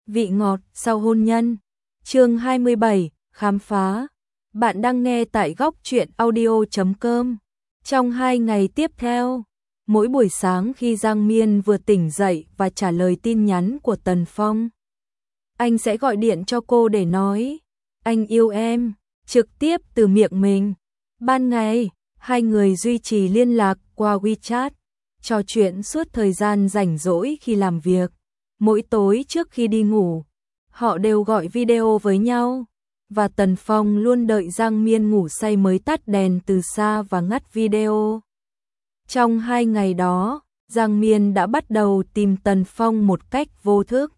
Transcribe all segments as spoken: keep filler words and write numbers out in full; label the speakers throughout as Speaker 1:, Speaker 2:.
Speaker 1: vị ngọt sau hôn nhân. Chương hai mươi bảy, khám phá. Bạn đang nghe tại góc truyện audio chấm com. Trong hai ngày tiếp theo, mỗi buổi sáng khi Giang Miên vừa tỉnh dậy và trả lời tin nhắn của Tần Phong, anh sẽ gọi điện cho cô để nói anh yêu em, trực tiếp từ miệng mình. Ban ngày, hai người duy trì liên lạc qua WeChat, trò chuyện suốt thời gian rảnh rỗi khi làm việc. Mỗi tối trước khi đi ngủ, họ đều gọi video với nhau, và Tần Phong luôn đợi Giang Miên ngủ say mới tắt đèn từ xa và ngắt video. Trong hai ngày đó, Giang Miên đã bắt đầu tìm Tần Phong một cách vô thức.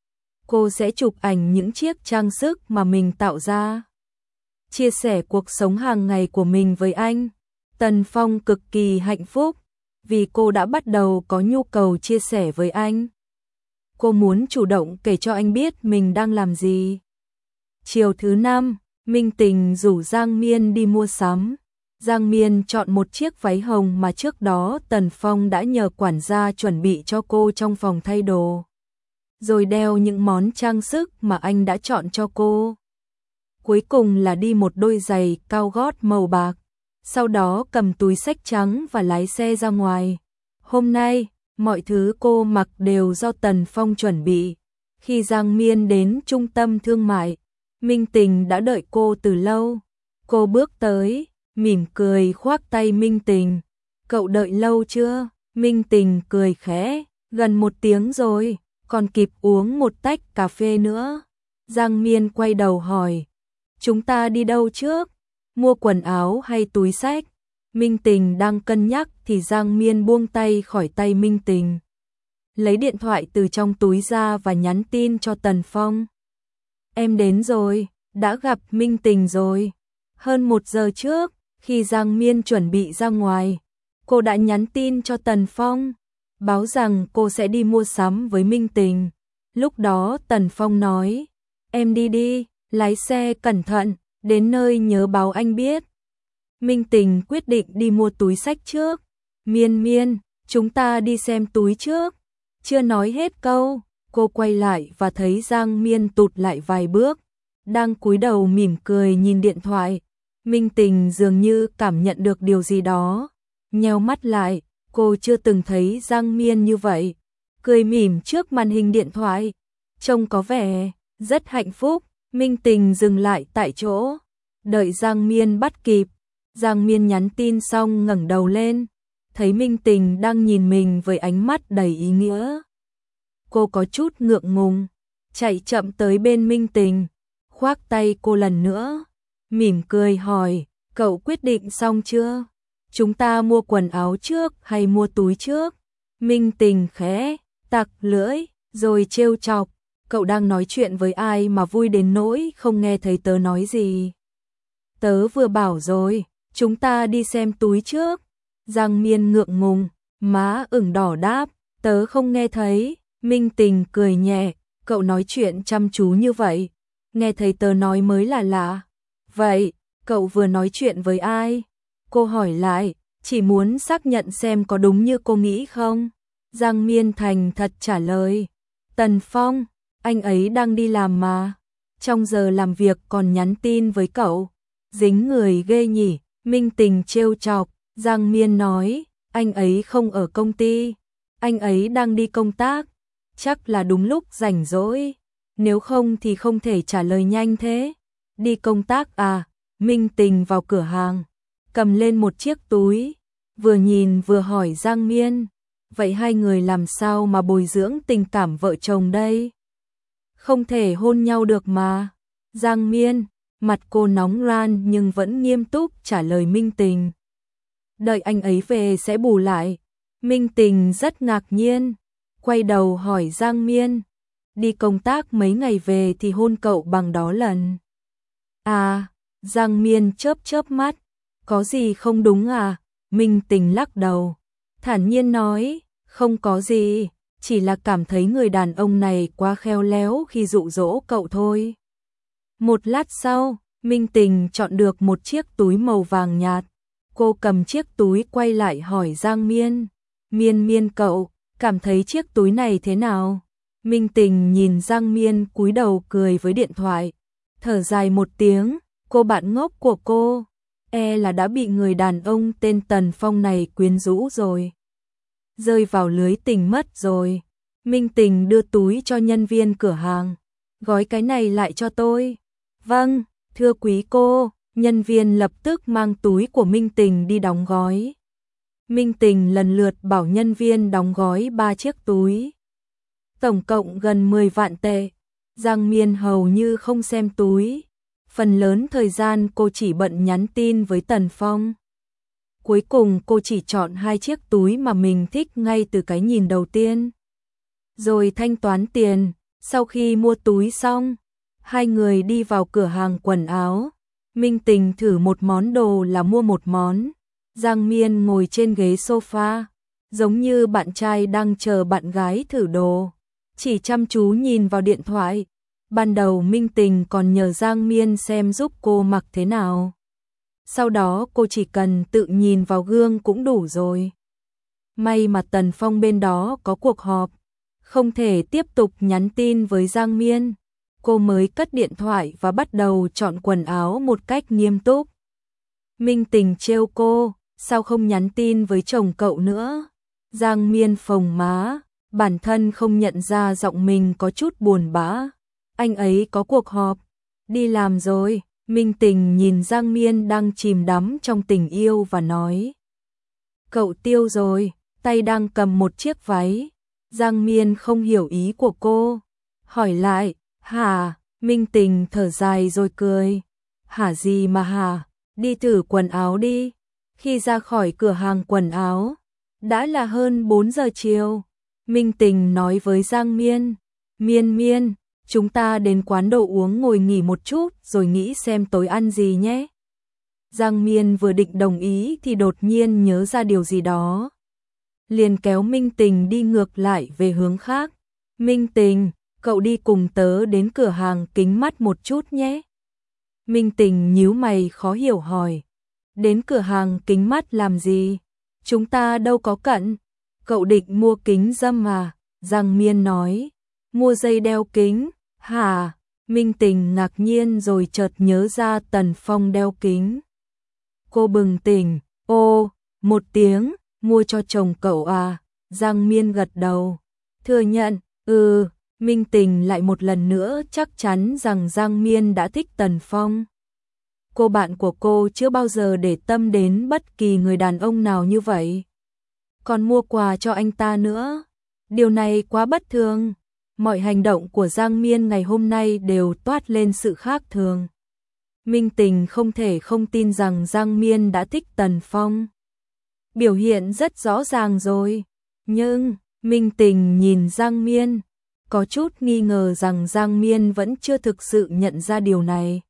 Speaker 1: Cô sẽ chụp ảnh những chiếc trang sức mà mình tạo ra, chia sẻ cuộc sống hàng ngày của mình với anh. Tần Phong cực kỳ hạnh phúc, vì cô đã bắt đầu có nhu cầu chia sẻ với anh. Cô muốn chủ động kể cho anh biết mình đang làm gì. Chiều thứ năm, Minh Tình rủ Giang Miên đi mua sắm. Giang Miên chọn một chiếc váy hồng mà trước đó Tần Phong đã nhờ quản gia chuẩn bị cho cô trong phòng thay đồ, rồi đeo những món trang sức mà anh đã chọn cho cô. Cuối cùng là đi một đôi giày cao gót màu bạc, sau đó cầm túi xách trắng và lái xe ra ngoài. Hôm nay, mọi thứ cô mặc đều do Tần Phong chuẩn bị. Khi Giang Miên đến trung tâm thương mại, Minh Tình đã đợi cô từ lâu. Cô bước tới, mỉm cười khoác tay Minh Tình. Cậu đợi lâu chưa? Minh Tình cười khẽ, gần một tiếng rồi, còn kịp uống một tách cà phê nữa. Giang Miên quay đầu hỏi, chúng ta đi đâu trước? Mua quần áo hay túi xách? Minh Tình đang cân nhắc thì Giang Miên buông tay khỏi tay Minh Tình, lấy điện thoại từ trong túi ra và nhắn tin cho Tần Phong. Em đến rồi, đã gặp Minh Tình rồi. Hơn một giờ trước, khi Giang Miên chuẩn bị ra ngoài, cô đã nhắn tin cho Tần Phong, báo rằng cô sẽ đi mua sắm với Minh Tình. Lúc đó Tần Phong nói, em đi đi, lái xe cẩn thận, đến nơi nhớ báo anh biết. Minh Tình quyết định đi mua túi xách trước. Miên Miên, chúng ta đi xem túi trước. Chưa nói hết câu, cô quay lại và thấy Giang Miên tụt lại vài bước, đang cúi đầu mỉm cười nhìn điện thoại. Minh Tình dường như cảm nhận được điều gì đó, nheo mắt lại. Cô chưa từng thấy Giang Miên như vậy, cười mỉm trước màn hình điện thoại, trông có vẻ rất hạnh phúc. Minh Tình dừng lại tại chỗ, đợi Giang Miên bắt kịp. Giang Miên nhắn tin xong ngẩng đầu lên, thấy Minh Tình đang nhìn mình với ánh mắt đầy ý nghĩa. Cô có chút ngượng ngùng, chạy chậm tới bên Minh Tình, khoác tay cô lần nữa, mỉm cười hỏi, cậu quyết định xong chưa? Chúng ta mua quần áo trước hay mua túi trước? Minh Tình khẽ tặc lưỡi, rồi trêu chọc, cậu đang nói chuyện với ai mà vui đến nỗi không nghe thấy tớ nói gì? Tớ vừa bảo rồi, chúng ta đi xem túi trước. Giang Miên ngượng ngùng, má ửng đỏ đáp, tớ không nghe thấy. Minh Tình cười nhẹ, cậu nói chuyện chăm chú như vậy, nghe thấy tớ nói mới là lạ. Vậy, cậu vừa nói chuyện với ai? Cô hỏi lại, chỉ muốn xác nhận xem có đúng như cô nghĩ không. Giang Miên thành thật trả lời, Tần Phong, anh ấy đang đi làm mà, trong giờ làm việc còn nhắn tin với cậu, dính người ghê nhỉ. Minh Tình trêu chọc. Giang Miên nói, anh ấy không ở công ty, anh ấy đang đi công tác, chắc là đúng lúc rảnh rỗi, nếu không thì không thể trả lời nhanh thế. Đi công tác à? Minh Tình vào cửa hàng, cầm lên một chiếc túi, vừa nhìn vừa hỏi Giang Miên, vậy hai người làm sao mà bồi dưỡng tình cảm vợ chồng đây? Không thể hôn nhau được mà. Giang Miên, mặt cô nóng ran nhưng vẫn nghiêm túc trả lời Minh Tình, đợi anh ấy về sẽ bù lại. Minh Tình rất ngạc nhiên, quay đầu hỏi Giang Miên, đi công tác mấy ngày về thì hôn cậu bằng đó lần. À, Giang Miên chớp chớp mắt, có gì không đúng à? Minh Tình lắc đầu, thản nhiên nói, không có gì, chỉ là cảm thấy người đàn ông này quá khéo léo khi dụ dỗ cậu thôi. Một lát sau, Minh Tình chọn được một chiếc túi màu vàng nhạt. Cô cầm chiếc túi quay lại hỏi Giang Miên, Miên Miên cậu, cảm thấy chiếc túi này thế nào? Minh Tình nhìn Giang Miên cúi đầu cười với điện thoại, thở dài một tiếng, cô bạn ngốc của cô, e là đã bị người đàn ông tên Tần Phong này quyến rũ rồi. Rơi vào lưới tình mất rồi. Minh Tình đưa túi cho nhân viên cửa hàng, gói cái này lại cho tôi. Vâng, thưa quý cô, nhân viên lập tức mang túi của Minh Tình đi đóng gói. Minh Tình lần lượt bảo nhân viên đóng gói ba chiếc túi. Tổng cộng gần mười vạn tệ. Giang Miên hầu như không xem túi. Phần lớn thời gian cô chỉ bận nhắn tin với Tần Phong. Cuối cùng cô chỉ chọn hai chiếc túi mà mình thích ngay từ cái nhìn đầu tiên. Rồi thanh toán tiền, sau khi mua túi xong, hai người đi vào cửa hàng quần áo. Minh Tình thử một món đồ là mua một món. Giang Miên ngồi trên ghế sofa, giống như bạn trai đang chờ bạn gái thử đồ, chỉ chăm chú nhìn vào điện thoại. Ban đầu Minh Tình còn nhờ Giang Miên xem giúp cô mặc thế nào. Sau đó cô chỉ cần tự nhìn vào gương cũng đủ rồi. May mà Tần Phong bên đó có cuộc họp, không thể tiếp tục nhắn tin với Giang Miên. Cô mới cất điện thoại và bắt đầu chọn quần áo một cách nghiêm túc. Minh Tình trêu cô, sao không nhắn tin với chồng cậu nữa? Giang Miên phồng má, bản thân không nhận ra giọng mình có chút buồn bã. Anh ấy có cuộc họp, đi làm rồi. Minh Tình nhìn Giang Miên đang chìm đắm trong tình yêu và nói. Cậu tiêu rồi, tay đang cầm một chiếc váy. Giang Miên không hiểu ý của cô, hỏi lại, hả? Minh Tình thở dài rồi cười. Hả gì mà hả? Đi thử quần áo đi. Khi ra khỏi cửa hàng quần áo, đã là hơn bốn giờ chiều. Minh Tình nói với Giang Miên, Miên Miên, chúng ta đến quán đồ uống ngồi nghỉ một chút rồi nghĩ xem tối ăn gì nhé. Giang Miên vừa định đồng ý thì đột nhiên nhớ ra điều gì đó. Liền kéo Minh Tình đi ngược lại về hướng khác. Minh Tình, cậu đi cùng tớ đến cửa hàng kính mắt một chút nhé. Minh Tình nhíu mày khó hiểu hỏi. Đến cửa hàng kính mắt làm gì? Chúng ta đâu có cận. Cậu định mua kính râm mà. Giang Miên nói. Mua dây đeo kính, hả? Minh Tình ngạc nhiên rồi chợt nhớ ra Tần Phong đeo kính. Cô bừng tỉnh, ô, một tiếng, mua cho chồng cậu à? Giang Miên gật đầu, thừa nhận, ừ. Minh Tình lại một lần nữa chắc chắn rằng Giang Miên đã thích Tần Phong. Cô bạn của cô chưa bao giờ để tâm đến bất kỳ người đàn ông nào như vậy. Còn mua quà cho anh ta nữa. Điều này quá bất thường. Mọi hành động của Giang Miên ngày hôm nay đều toát lên sự khác thường. Minh Tình không thể không tin rằng Giang Miên đã thích Tần Phong. Biểu hiện rất rõ ràng rồi. Nhưng, Minh Tình nhìn Giang Miên, có chút nghi ngờ rằng Giang Miên vẫn chưa thực sự nhận ra điều này.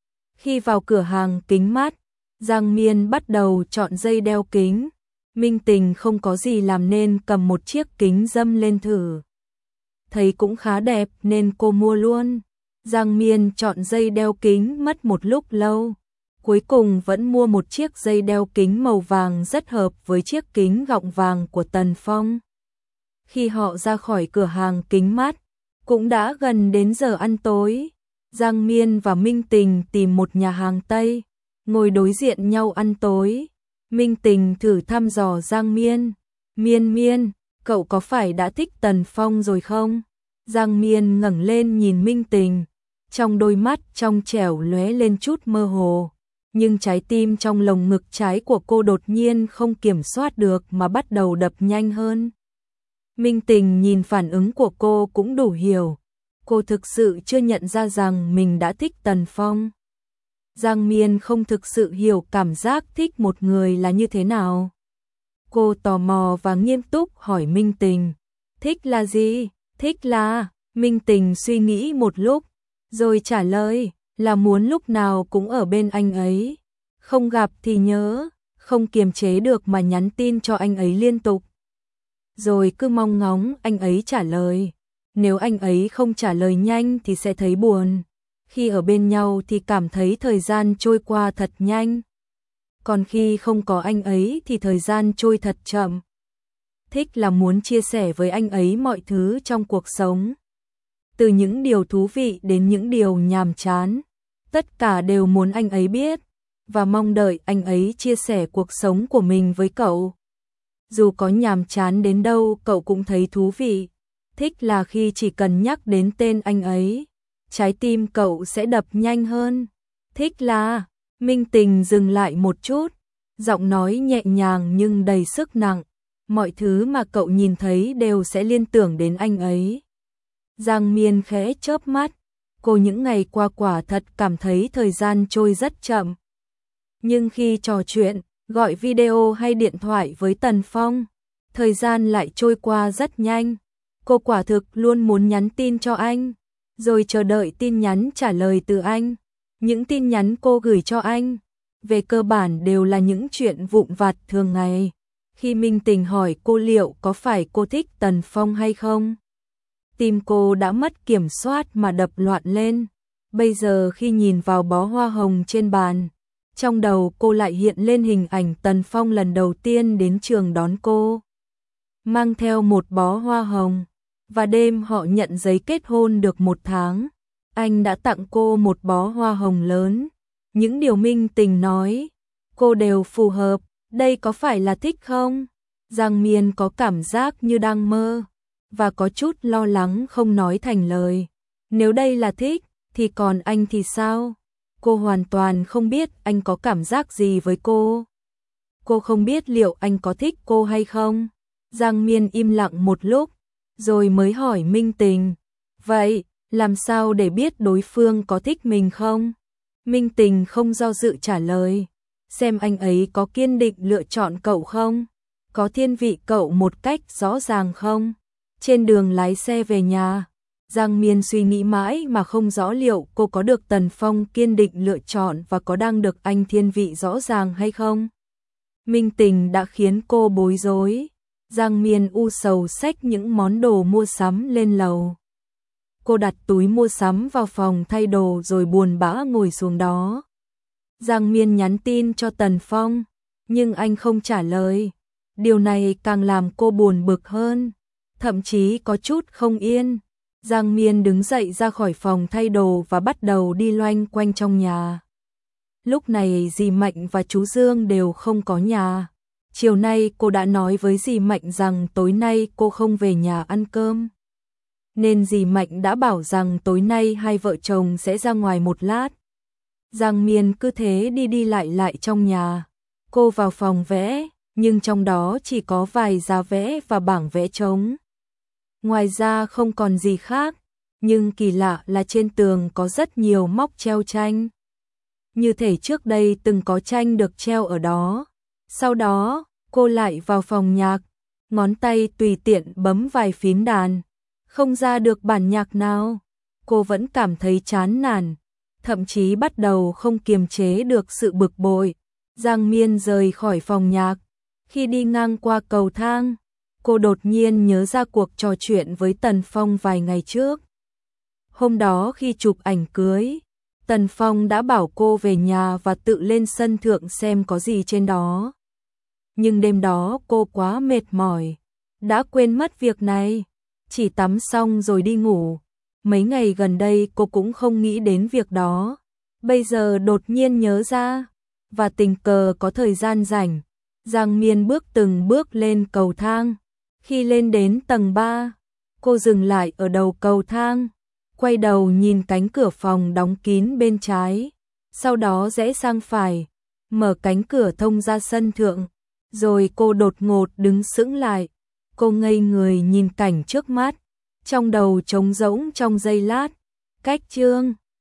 Speaker 1: Khi vào cửa hàng kính mắt, Giang Miên bắt đầu chọn dây đeo kính. Minh Tình không có gì làm nên cầm một chiếc kính râm lên thử. Thấy cũng khá đẹp nên cô mua luôn. Giang Miên chọn dây đeo kính mất một lúc lâu. Cuối cùng vẫn mua một chiếc dây đeo kính màu vàng rất hợp với chiếc kính gọng vàng của Tần Phong. Khi họ ra khỏi cửa hàng kính mắt, cũng đã gần đến giờ ăn tối. Giang Miên và Minh Tình tìm một nhà hàng Tây, ngồi đối diện nhau ăn tối. Minh Tình thử thăm dò Giang Miên. Miên Miên, cậu có phải đã thích Tần Phong rồi không? Giang Miên ngẩng lên nhìn Minh Tình, trong đôi mắt trong trẻo lóe lên chút mơ hồ. Nhưng trái tim trong lồng ngực trái của cô đột nhiên không kiểm soát được mà bắt đầu đập nhanh hơn. Minh Tình nhìn phản ứng của cô cũng đủ hiểu. Cô thực sự chưa nhận ra rằng mình đã thích Tần Phong. Giang Miên không thực sự hiểu cảm giác thích một người là như thế nào. Cô tò mò và nghiêm túc hỏi Minh Tình. Thích là gì? Thích là... Minh Tình suy nghĩ một lúc, rồi trả lời là muốn lúc nào cũng ở bên anh ấy. Không gặp thì nhớ, không kiềm chế được mà nhắn tin cho anh ấy liên tục. Rồi cứ mong ngóng anh ấy trả lời. Nếu anh ấy không trả lời nhanh thì sẽ thấy buồn. Khi ở bên nhau thì cảm thấy thời gian trôi qua thật nhanh. Còn khi không có anh ấy thì thời gian trôi thật chậm. thích là muốn chia sẻ với anh ấy mọi thứ trong cuộc sống. Từ những điều thú vị đến những điều nhàm chán, tất cả đều muốn anh ấy biết, và mong đợi anh ấy chia sẻ cuộc sống của mình với cậu. Dù có nhàm chán đến đâu cậu cũng thấy thú vị. Thích là khi chỉ cần nhắc đến tên anh ấy, trái tim cậu sẽ đập nhanh hơn. Thích là, Minh Tình dừng lại một chút, giọng nói nhẹ nhàng nhưng đầy sức nặng. Mọi thứ mà cậu nhìn thấy đều sẽ liên tưởng đến anh ấy. Giang Miên khẽ chớp mắt, cô những ngày qua quả thật cảm thấy thời gian trôi rất chậm. Nhưng khi trò chuyện, gọi video hay điện thoại với Tần Phong, thời gian lại trôi qua rất nhanh. Cô quả thực luôn muốn nhắn tin cho anh, rồi chờ đợi tin nhắn trả lời từ anh. Những tin nhắn cô gửi cho anh, về cơ bản đều là những chuyện vụn vặt thường ngày. Khi Minh Tình hỏi cô liệu có phải cô thích Tần Phong hay không, tim cô đã mất kiểm soát mà đập loạn lên. Bây giờ khi nhìn vào bó hoa hồng trên bàn, trong đầu cô lại hiện lên hình ảnh Tần Phong lần đầu tiên đến trường đón cô, mang theo một bó hoa hồng, và đêm họ nhận giấy kết hôn được một tháng. Anh đã tặng cô một bó hoa hồng lớn. Những điều Minh Tình nói, cô đều phù hợp. Đây có phải là thích không? Giang Miên có cảm giác như đang mơ, và có chút lo lắng không nói thành lời. Nếu đây là thích, thì còn anh thì sao? Cô hoàn toàn không biết anh có cảm giác gì với cô. Cô không biết liệu anh có thích cô hay không. Giang Miên im lặng một lúc, rồi mới hỏi Minh Tình, vậy, làm sao để biết đối phương có thích mình không? Minh Tình không do dự trả lời, xem anh ấy có kiên định lựa chọn cậu không? Có thiên vị cậu một cách rõ ràng không? Trên đường lái xe về nhà, Giang Miên suy nghĩ mãi mà không rõ liệu cô có được Tần Phong kiên định lựa chọn và có đang được anh thiên vị rõ ràng hay không? Minh Tình đã khiến cô bối rối. Giang Miên u sầu xách những món đồ mua sắm lên lầu. Cô đặt túi mua sắm vào phòng thay đồ rồi buồn bã ngồi xuống đó. Giang Miên nhắn tin cho Tần Phong, nhưng anh không trả lời. Điều này càng làm cô buồn bực hơn, thậm chí có chút không yên. Giang Miên đứng dậy ra khỏi phòng thay đồ và bắt đầu đi loanh quanh trong nhà. Lúc này dì Mạnh và chú Dương đều không có nhà. Chiều nay cô đã nói với dì Mạnh rằng tối nay cô không về nhà ăn cơm, nên dì Mạnh đã bảo rằng tối nay hai vợ chồng sẽ ra ngoài một lát. Giang Miên cứ thế đi đi lại lại trong nhà. Cô vào phòng vẽ, nhưng trong đó chỉ có vài giá vẽ và bảng vẽ trống. Ngoài ra không còn gì khác, nhưng kỳ lạ là trên tường có rất nhiều móc treo tranh. Như thể trước đây từng có tranh được treo ở đó. Sau đó, cô lại vào phòng nhạc, ngón tay tùy tiện bấm vài phím đàn, không ra được bản nhạc nào. Cô vẫn cảm thấy chán nản, thậm chí bắt đầu không kiềm chế được sự bực bội. Giang Miên rời khỏi phòng nhạc. Khi đi ngang qua cầu thang, cô đột nhiên nhớ ra cuộc trò chuyện với Tần Phong vài ngày trước. Hôm đó khi chụp ảnh cưới, Tần Phong đã bảo cô về nhà và tự lên sân thượng xem có gì trên đó. Nhưng đêm đó cô quá mệt mỏi, đã quên mất việc này, chỉ tắm xong rồi đi ngủ. Mấy ngày gần đây cô cũng không nghĩ đến việc đó, bây giờ đột nhiên nhớ ra, và tình cờ có thời gian rảnh. Giang Miên bước từng bước lên cầu thang. Khi lên đến tầng ba, cô dừng lại ở đầu cầu thang, quay đầu nhìn cánh cửa phòng đóng kín bên trái, sau đó rẽ sang phải, mở cánh cửa thông ra sân thượng, rồi cô đột ngột đứng sững lại. Cô ngây người nhìn cảnh trước mắt, trong đầu trống rỗng trong giây lát. Cách chương